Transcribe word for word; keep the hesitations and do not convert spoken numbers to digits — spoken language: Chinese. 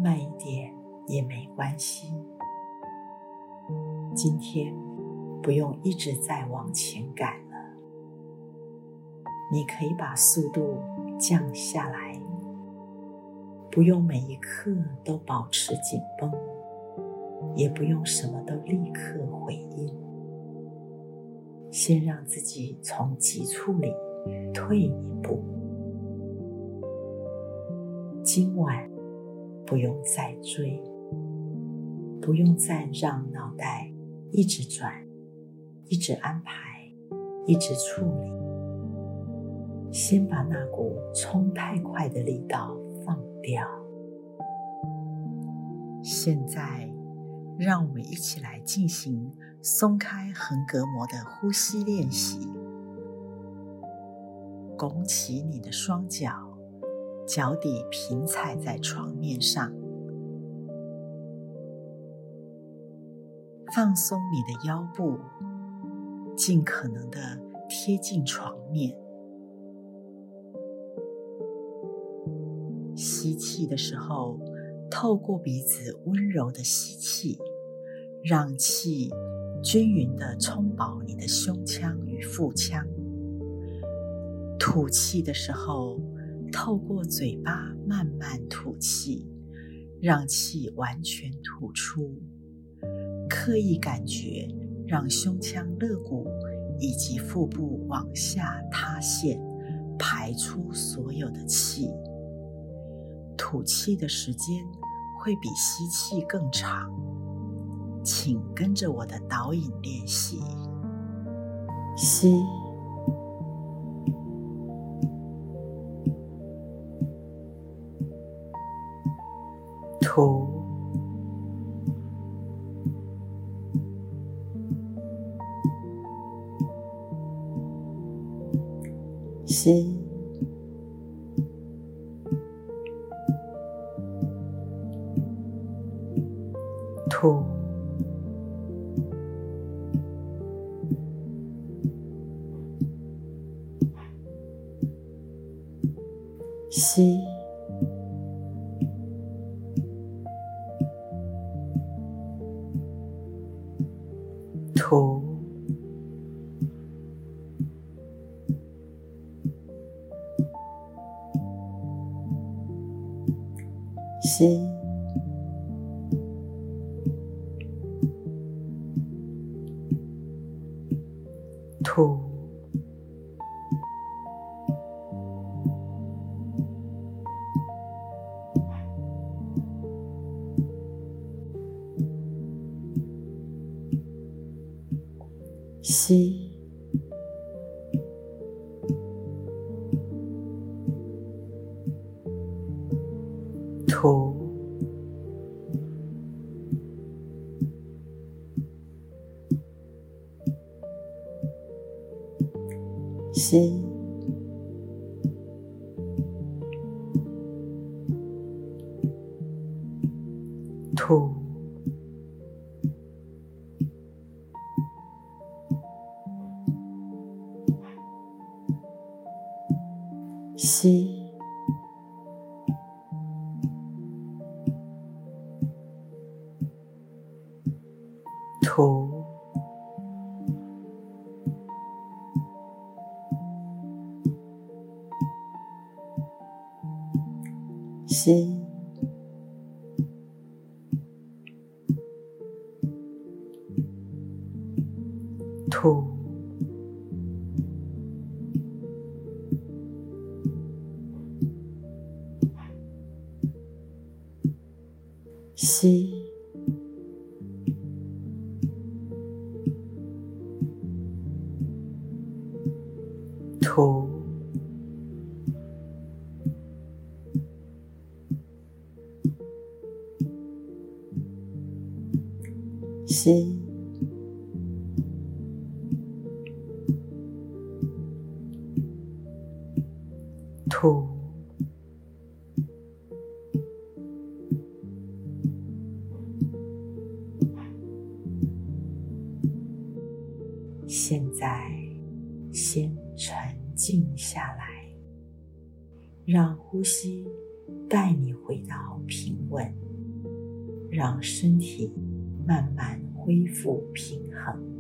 慢一点也没关系。今天不用一直在往前赶了，你可以把速度降下来，不用每一刻都保持紧绷，也不用什么都立刻回应，先让自己从急促里退一步。今晚不用再追，不用再让脑袋一直转，一直安排，一直处理。先把那股冲太快的力道放掉。现在让我们一起来进行松开横膈膜的呼吸练习。拱起你的双脚，脚底平踩在床面上，放松你的腰部，尽可能的贴近床面。吸气的时候，透过鼻子温柔的吸气，让气均匀地充饱你的胸腔与腹腔。吐气的时候，透过嘴巴慢慢吐气，让气完全吐出。刻意感觉让胸腔肋骨以及腹部往下塌陷，排出所有的气。吐气的时间会比吸气更长，请跟着我的导引练习。吸，吐，吸，吐，吸，吐，吸，吐，吸，吐，吸，吐，吸，吐，吸，吐，吸，吐，吸，吐，现在先沉静下来，让呼吸带你回到平稳。 让身体慢慢恢复平衡。